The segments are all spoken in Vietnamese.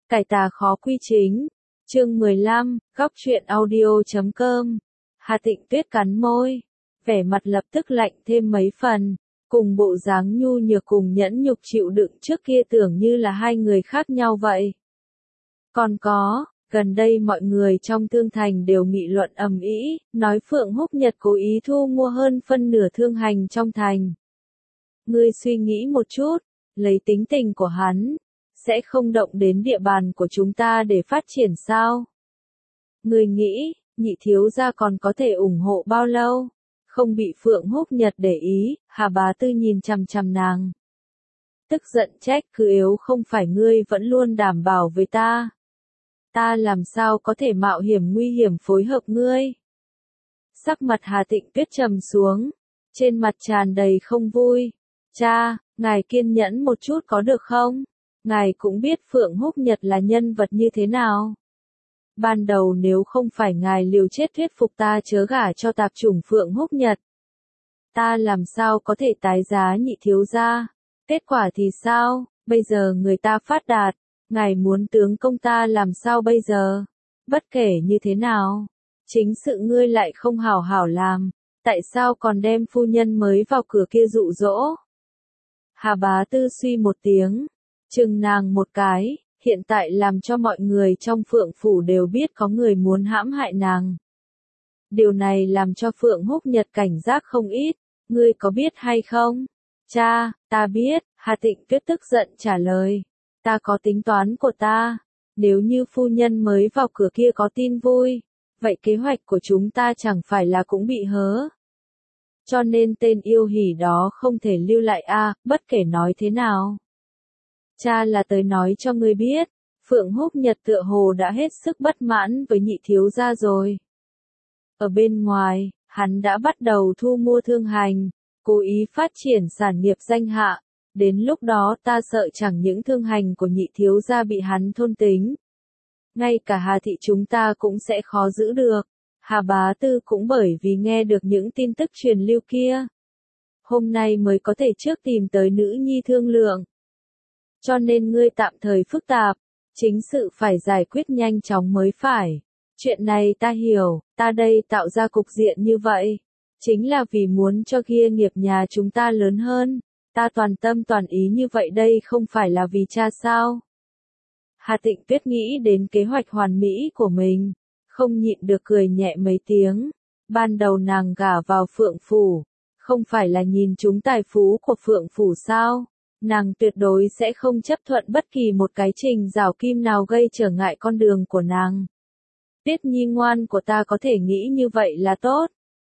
Cải tà khó quy chính. Chương 15, góc truyện audio.com. Hà Tịnh Tuyết cắn môi, vẻ mặt lập tức lạnh thêm mấy phần, cùng bộ dáng nhu nhược cùng nhẫn nhục chịu đựng trước kia tưởng như là hai người khác nhau vậy. Còn có, gần đây mọi người trong Thương Thành đều nghị luận ầm ĩ, nói Phượng Húc Nhật cố ý thu mua hơn phân nửa thương hành trong thành. Ngươi suy nghĩ một chút, lấy tính tình của hắn, sẽ không động đến địa bàn của chúng ta để phát triển sao? Ngươi nghĩ, nhị thiếu gia còn có thể ủng hộ bao lâu? Không bị Phượng Húc Nhật để ý, Hà Bá Tư nhìn chằm chằm nàng. Tức giận trách cứ yếu không phải ngươi vẫn luôn đảm bảo với ta. Ta làm sao có thể mạo hiểm nguy hiểm phối hợp ngươi? Sắc mặt Hà Tịnh Tuyết trầm xuống, trên mặt tràn đầy không vui. Cha, ngài kiên nhẫn một chút có được không? Ngài cũng biết Phượng Húc Nhật là nhân vật như thế nào. Ban đầu nếu không phải ngài liều chết thuyết phục ta chớ gả cho tạp chủng Phượng Húc Nhật, ta làm sao có thể tái giá nhị thiếu gia? Kết quả thì sao? Bây giờ người ta phát đạt, ngài muốn tướng công ta làm sao bây giờ? Bất kể như thế nào, chính sự ngươi lại không hảo hảo làm, tại sao còn đem phu nhân mới vào cửa kia dụ dỗ? Hà Bá Tư suy một tiếng, chừng nàng một cái, hiện tại làm cho mọi người trong Phượng Phủ đều biết có người muốn hãm hại nàng. Điều này làm cho Phượng Húc Nhật cảnh giác không ít, ngươi có biết hay không? Cha, ta biết, Hà Tịnh Tuyết tức giận trả lời. Ta có tính toán của ta, nếu như phu nhân mới vào cửa kia có tin vui, vậy kế hoạch của chúng ta chẳng phải là cũng bị hớ. Cho nên tên yêu hỉ đó không thể lưu lại bất kể nói thế nào. Cha là tới nói cho ngươi biết, Phượng Húc Nhật tựa hồ đã hết sức bất mãn với nhị thiếu gia rồi. Ở bên ngoài, hắn đã bắt đầu thu mua thương hành, cố ý phát triển sản nghiệp danh hạ, đến lúc đó ta sợ chẳng những thương hành của nhị thiếu gia bị hắn thôn tính. Ngay cả Hà thị chúng ta cũng sẽ khó giữ được. Hà Bá Tư cũng bởi vì nghe được những tin tức truyền lưu kia, hôm nay mới có thể trước tìm tới nữ nhi thương lượng. Cho nên ngươi tạm thời phức tạp, chính sự phải giải quyết nhanh chóng mới phải. Chuyện này ta hiểu, ta đây tạo ra cục diện như vậy, chính là vì muốn cho kia nghiệp nhà chúng ta lớn hơn. Ta toàn tâm toàn ý như vậy đây không phải là vì cha sao? Hà Tịnh Tuyết nghĩ đến kế hoạch hoàn mỹ của mình, không nhịn được cười nhẹ mấy tiếng. Ban đầu nàng gả vào Phượng Phủ, không phải là nhìn chúng tài phú của Phượng Phủ sao? Nàng tuyệt đối sẽ không chấp thuận bất kỳ một cái trình rào kim nào gây trở ngại con đường của nàng. Tuyết nhi ngoan của ta có thể nghĩ như vậy là tốt.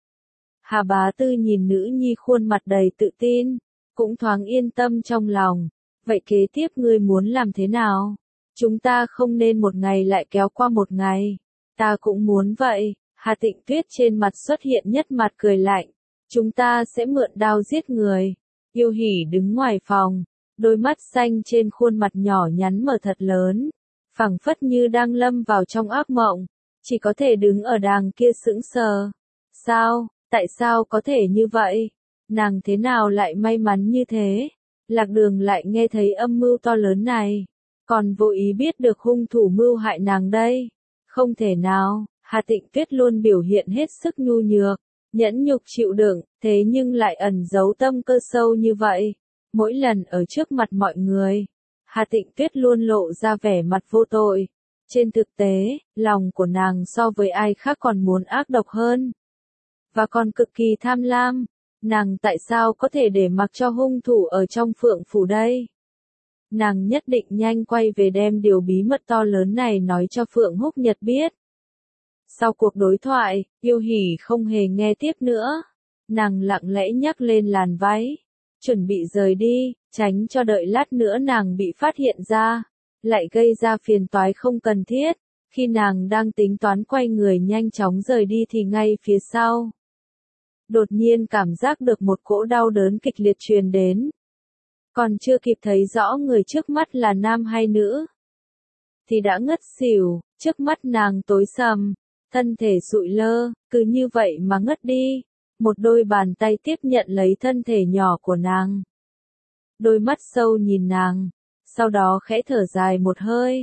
Hà Bá Tư nhìn nữ nhi khuôn mặt đầy tự tin, cũng thoáng yên tâm trong lòng. Vậy kế tiếp ngươi muốn làm thế nào? Chúng ta không nên một ngày lại kéo qua một ngày. Ta cũng muốn vậy. Hà Tịnh Tuyết trên mặt xuất hiện nhất mặt cười lạnh. Chúng ta sẽ mượn đao giết người. Yêu hỉ đứng ngoài phòng, đôi mắt xanh trên khuôn mặt nhỏ nhắn mở thật lớn, phảng phất như đang lâm vào trong ác mộng, chỉ có thể đứng ở đàng kia sững sờ. Sao, tại sao có thể như vậy? Nàng thế nào lại may mắn như thế? Lạc Đường lại nghe thấy âm mưu to lớn này, còn vô ý biết được hung thủ mưu hại nàng đây. Không thể nào, Hà Tịnh Tuyết luôn biểu hiện hết sức nhu nhược, nhẫn nhục chịu đựng, thế nhưng lại ẩn giấu tâm cơ sâu như vậy. Mỗi lần ở trước mặt mọi người, Hà Tịnh Tuyết luôn lộ ra vẻ mặt vô tội. Trên thực tế, lòng của nàng so với ai khác còn muốn ác độc hơn. Và còn cực kỳ tham lam. Nàng tại sao có thể để mặc cho hung thủ ở trong Phượng Phủ đây? Nàng nhất định nhanh quay về đem điều bí mật to lớn này nói cho Phượng Húc Nhật biết. Sau cuộc đối thoại, yêu hỉ không hề nghe tiếp nữa. Nàng lặng lẽ nhắc lên làn váy, chuẩn bị rời đi, tránh cho đợi lát nữa nàng bị phát hiện ra, lại gây ra phiền toái không cần thiết. Khi nàng đang tính toán quay người nhanh chóng rời đi thì ngay phía sau, đột nhiên cảm giác được một cỗ đau đớn kịch liệt truyền đến. Còn chưa kịp thấy rõ người trước mắt là nam hay nữ, thì đã ngất xỉu, trước mắt nàng tối sầm, thân thể sụi lơ, cứ như vậy mà ngất đi. Một đôi bàn tay tiếp nhận lấy thân thể nhỏ của nàng. Đôi mắt sâu nhìn nàng, sau đó khẽ thở dài một hơi.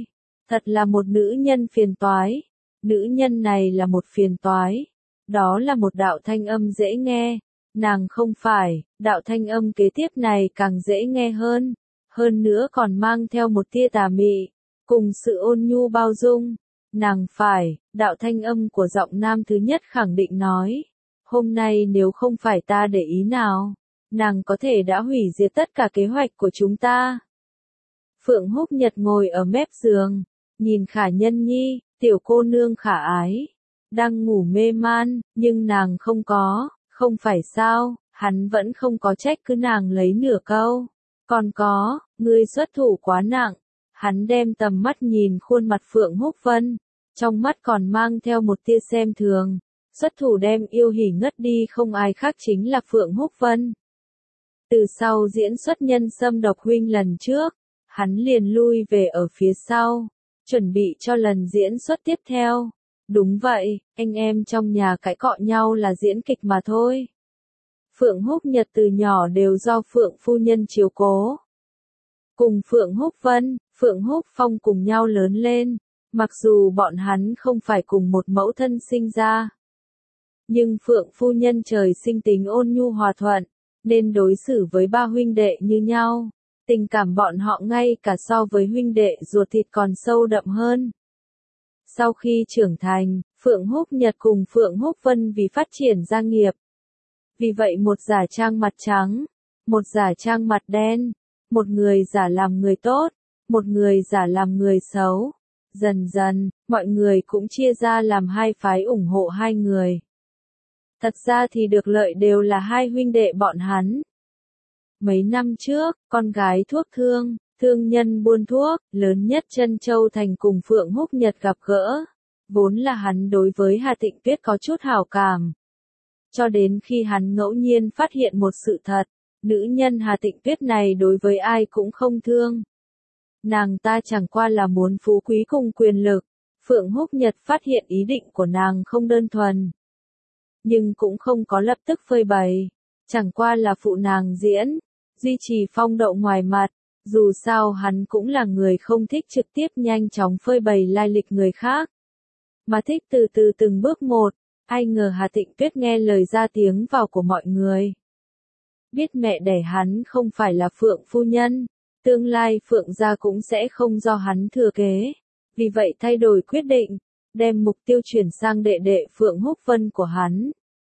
Thật là một nữ nhân phiền toái. Nữ nhân này là một phiền toái. Đó là một đạo thanh âm dễ nghe. Nàng không phải, đạo thanh âm kế tiếp này càng dễ nghe hơn. Hơn nữa còn mang theo một tia tà mị, cùng sự ôn nhu bao dung. Nàng phải, đạo thanh âm của giọng nam thứ nhất khẳng định nói. Hôm nay nếu không phải ta để ý nào, nàng có thể đã hủy diệt tất cả kế hoạch của chúng ta. Phượng Húc Nhật ngồi ở mép giường, nhìn Khả Nhân Nhi, tiểu cô nương khả ái, đang ngủ mê man, nhưng nàng không phải sao, hắn vẫn không có trách cứ nàng lấy nửa câu. Còn có, ngươi xuất thủ quá nặng. Hắn đem tầm mắt nhìn khuôn mặt Phượng Húc Vân, trong mắt còn mang theo một tia xem thường. Xuất thủ đem yêu hỉ ngất đi không ai khác chính là Phượng Húc Vân. Từ sau diễn xuất nhân xâm độc huynh lần trước, hắn liền lui về ở phía sau, chuẩn bị cho lần diễn xuất tiếp theo. Đúng vậy, anh em trong nhà cãi cọ nhau là diễn kịch mà thôi. Phượng Húc Nhật từ nhỏ đều do Phượng phu nhân chiếu cố. Cùng Phượng Húc Vân, Phượng Húc Phong cùng nhau lớn lên, mặc dù bọn hắn không phải cùng một mẫu thân sinh ra. Nhưng Phượng phu nhân trời sinh tính ôn nhu hòa thuận, nên đối xử với ba huynh đệ như nhau. Tình cảm bọn họ ngay cả so với huynh đệ ruột thịt còn sâu đậm hơn. Sau khi trưởng thành, Phượng Húc Nhật cùng Phượng Húc Vân vì phát triển gia nghiệp. Vì vậy một giả trang mặt trắng, một giả trang mặt đen, một người giả làm người tốt, một người giả làm người xấu. Dần dần, mọi người cũng chia ra làm hai phái ủng hộ hai người. Thật ra thì được lợi đều là hai huynh đệ bọn hắn. Mấy năm trước, con gái thuốc thương, thương nhân buôn thuốc, lớn nhất Trân Châu Thành cùng Phượng Húc Nhật gặp gỡ. Vốn là hắn đối với Hà Tịnh Tuyết có chút hảo cảm. Cho đến khi hắn ngẫu nhiên phát hiện một sự thật, nữ nhân Hà Tịnh Tuyết này đối với ai cũng không thương. Nàng ta chẳng qua là muốn phú quý cùng quyền lực. Phượng Húc Nhật phát hiện ý định của nàng không đơn thuần. Nhưng cũng không có lập tức phơi bày. Chẳng qua là phụ nàng diễn, duy trì phong độ ngoài mặt. Dù sao hắn cũng là người không thích trực tiếp nhanh chóng phơi bày lai lịch người khác. Mà thích từ từ từng bước một. Ai ngờ Hà Tịnh Tuyết nghe lời ra tiếng vào của mọi người. Biết mẹ đẻ hắn không phải là Phượng phu nhân, tương lai Phượng gia cũng sẽ không do hắn thừa kế. Vì vậy thay đổi quyết định, đem mục tiêu chuyển sang đệ đệ Phượng Húc Vân của hắn.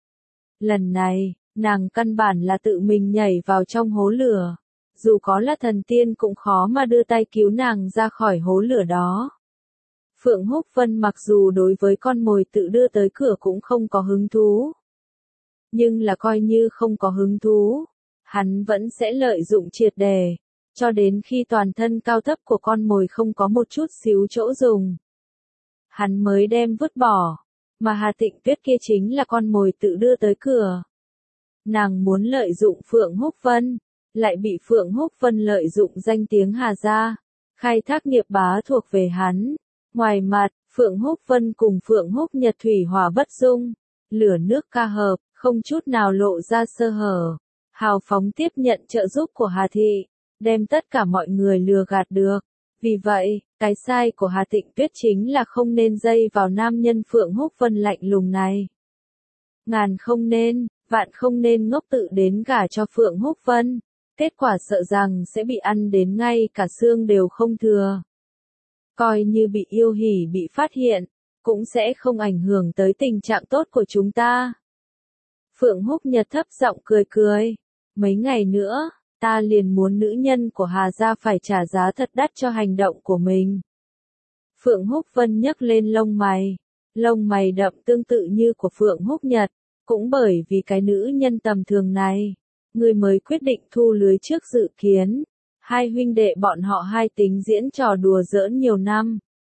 Lần này, nàng căn bản là tự mình nhảy vào trong hố lửa. Dù có là thần tiên cũng khó mà đưa tay cứu nàng ra khỏi hố lửa đó. Phượng Húc Vân mặc dù đối với con mồi tự đưa tới cửa cũng không có hứng thú. Nhưng là coi như không có hứng thú, hắn vẫn sẽ lợi dụng triệt đề, cho đến khi toàn thân cao thấp của con mồi không có một chút xíu chỗ dùng. Hắn mới đem vứt bỏ, mà Hà Tịnh Tuyết kia chính là con mồi tự đưa tới cửa. Nàng muốn lợi dụng Phượng Húc Vân, lại bị Phượng Húc Vân lợi dụng danh tiếng Hà gia, khai thác nghiệp bá thuộc về hắn. Ngoài mặt, Phượng Húc Vân cùng Phượng Húc Nhật thủy hỏa bất dung, lửa nước ca hợp, không chút nào lộ ra sơ hở. Hào phóng tiếp nhận trợ giúp của Hà Thị, đem tất cả mọi người lừa gạt được. Vì vậy, cái sai của Hà Tịnh Tuyết chính là không nên dây vào nam nhân Phượng Húc Vân lạnh lùng này. Ngàn không nên, vạn không nên ngốc tự đến gả cho Phượng Húc Vân. Kết quả sợ rằng sẽ bị ăn đến ngay cả xương đều không thừa. Coi như bị yêu hỉ bị phát hiện, cũng sẽ không ảnh hưởng tới tình trạng tốt của chúng ta. Phượng Húc Nhật thấp giọng cười cười. Mấy ngày nữa, ta liền muốn nữ nhân của Hà gia phải trả giá thật đắt cho hành động của mình. Phượng Húc Vân nhấc lên lông mày đậm tương tự như của Phượng Húc Nhật, cũng bởi vì cái nữ nhân tầm thường này, người mới quyết định thu lưới trước dự kiến. Hai huynh đệ bọn họ hai tính diễn trò đùa giỡn nhiều năm.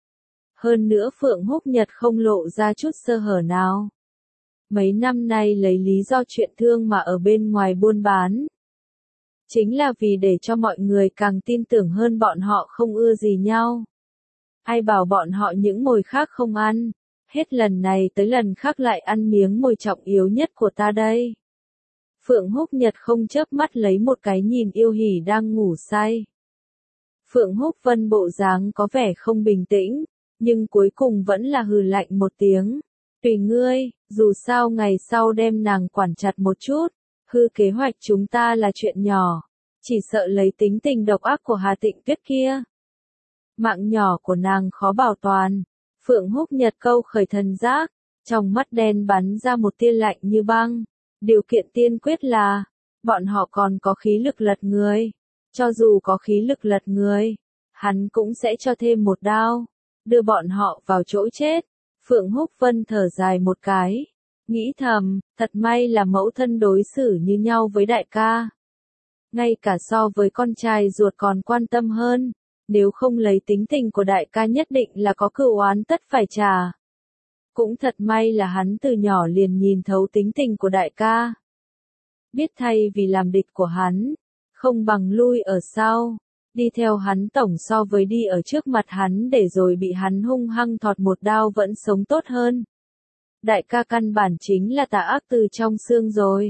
Hơn nữa Phượng Húc Nhật không lộ ra chút sơ hở nào. Mấy năm nay lấy lý do chuyện thương mà ở bên ngoài buôn bán. Chính là vì để cho mọi người càng tin tưởng hơn bọn họ không ưa gì nhau. Ai bảo bọn họ những mồi khác không ăn, hết lần này tới lần khác lại ăn miếng mồi trọng yếu nhất của ta đây. Phượng Húc Nhật không chớp mắt lấy một cái nhìn yêu hỉ đang ngủ say. Phượng Húc Vân bộ dáng có vẻ không bình tĩnh, nhưng cuối cùng vẫn là hừ lạnh một tiếng. Tùy ngươi, dù sao ngày sau đem nàng quản chặt một chút, hư kế hoạch chúng ta là chuyện nhỏ, chỉ sợ lấy tính tình độc ác của Hà Tịnh Tuyết kia. Mạng nhỏ của nàng khó bảo toàn. Phượng Húc Nhật câu khởi thần giác, trong mắt đen bắn ra một tia lạnh như băng. Điều kiện tiên quyết là, bọn họ còn có khí lực lật người. Cho dù có khí lực lật người, hắn cũng sẽ cho thêm một đao, đưa bọn họ vào chỗ chết. Phượng Húc Vân thở dài một cái, nghĩ thầm, thật may là mẫu thân đối xử như nhau với đại ca. Ngay cả so với con trai ruột còn quan tâm hơn, nếu không lấy tính tình của đại ca nhất định là có cừu oán tất phải trả. Cũng thật may là hắn từ nhỏ liền nhìn thấu tính tình của đại ca. Biết thay vì làm địch của hắn, không bằng lui ở sau, đi theo hắn tổng so với đi ở trước mặt hắn để rồi bị hắn hung hăng thọt một đao vẫn sống tốt hơn. Đại ca căn bản chính là tà ác từ trong xương rồi.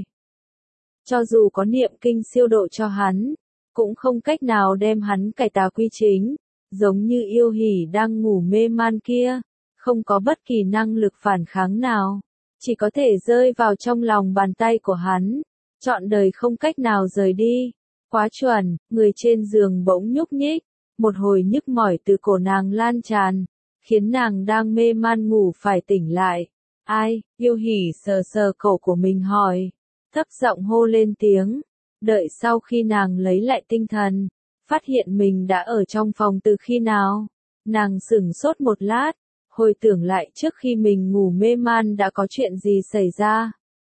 Cho dù có niệm kinh siêu độ cho hắn, cũng không cách nào đem hắn cải tà quy chính, giống như yêu hỉ đang ngủ mê man kia, không có bất kỳ năng lực phản kháng nào, chỉ có thể rơi vào trong lòng bàn tay của hắn, trọn đời không cách nào rời đi. Quá chuẩn, người trên giường bỗng nhúc nhích, một hồi nhức mỏi từ cổ nàng lan tràn, khiến nàng đang mê man ngủ phải tỉnh lại. Ai, yêu hỉ sờ sờ cổ của mình hỏi, thấp giọng hô lên tiếng, đợi sau khi nàng lấy lại tinh thần, phát hiện mình đã ở trong phòng từ khi nào. Nàng sửng sốt một lát, hồi tưởng lại trước khi mình ngủ mê man đã có chuyện gì xảy ra.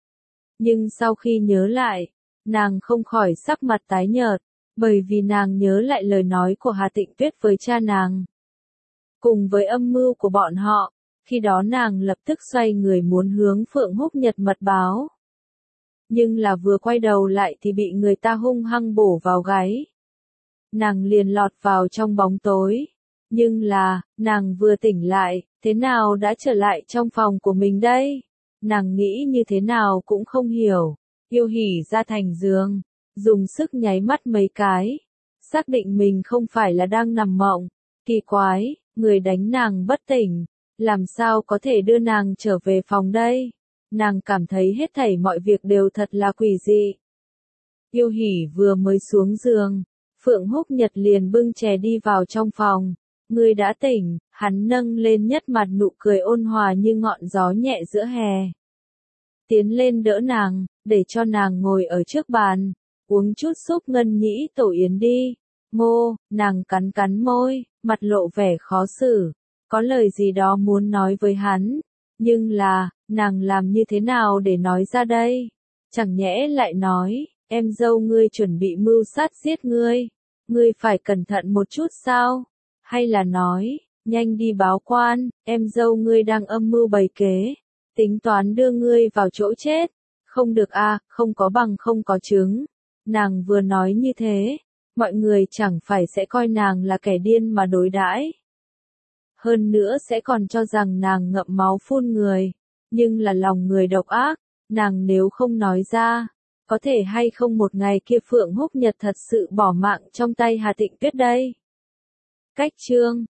Nhưng sau khi nhớ lại, nàng không khỏi sắc mặt tái nhợt, bởi vì nàng nhớ lại lời nói của Hà Tịnh Tuyết với cha nàng. Cùng với âm mưu của bọn họ, khi đó nàng lập tức xoay người muốn hướng Phượng Húc Nhật mật báo. Nhưng là vừa quay đầu lại thì bị người ta hung hăng bổ vào gáy. Nàng liền lọt vào trong bóng tối. Nhưng là, nàng vừa tỉnh lại, thế nào đã trở lại trong phòng của mình đây? Nàng nghĩ như thế nào cũng không hiểu. Yêu hỉ ra thành giường, dùng sức nháy mắt mấy cái. Xác định mình không phải là đang nằm mộng. Kỳ quái, người đánh nàng bất tỉnh. Làm sao có thể đưa nàng trở về phòng đây? Nàng cảm thấy hết thảy mọi việc đều thật là quỷ dị. Yêu hỉ vừa mới xuống giường, Phượng Húc Nhật liền bưng chè đi vào trong phòng. Ngươi đã tỉnh, hắn nâng lên nhất mặt nụ cười ôn hòa như ngọn gió nhẹ giữa hè. Tiến lên đỡ nàng, để cho nàng ngồi ở trước bàn, uống chút súp ngân nhĩ tổ yến đi. Ngô, nàng cắn cắn môi, mặt lộ vẻ khó xử, có lời gì đó muốn nói với hắn, nhưng là, nàng làm như thế nào để nói ra đây? Chẳng nhẽ lại nói, em dâu ngươi chuẩn bị mưu sát giết ngươi phải cẩn thận một chút sao? Hay là nói, nhanh đi báo quan, em dâu ngươi đang âm mưu bày kế, tính toán đưa ngươi vào chỗ chết. Không được a, không có bằng không có chứng. Nàng vừa nói như thế, mọi người chẳng phải sẽ coi nàng là kẻ điên mà đối đãi. Hơn nữa sẽ còn cho rằng nàng ngậm máu phun người, nhưng là lòng người độc ác, nàng nếu không nói ra, có thể hay không một ngày kia Phượng Húc Nhật thật sự bỏ mạng trong tay Hà Tịnh Tuyết đây. Cách chương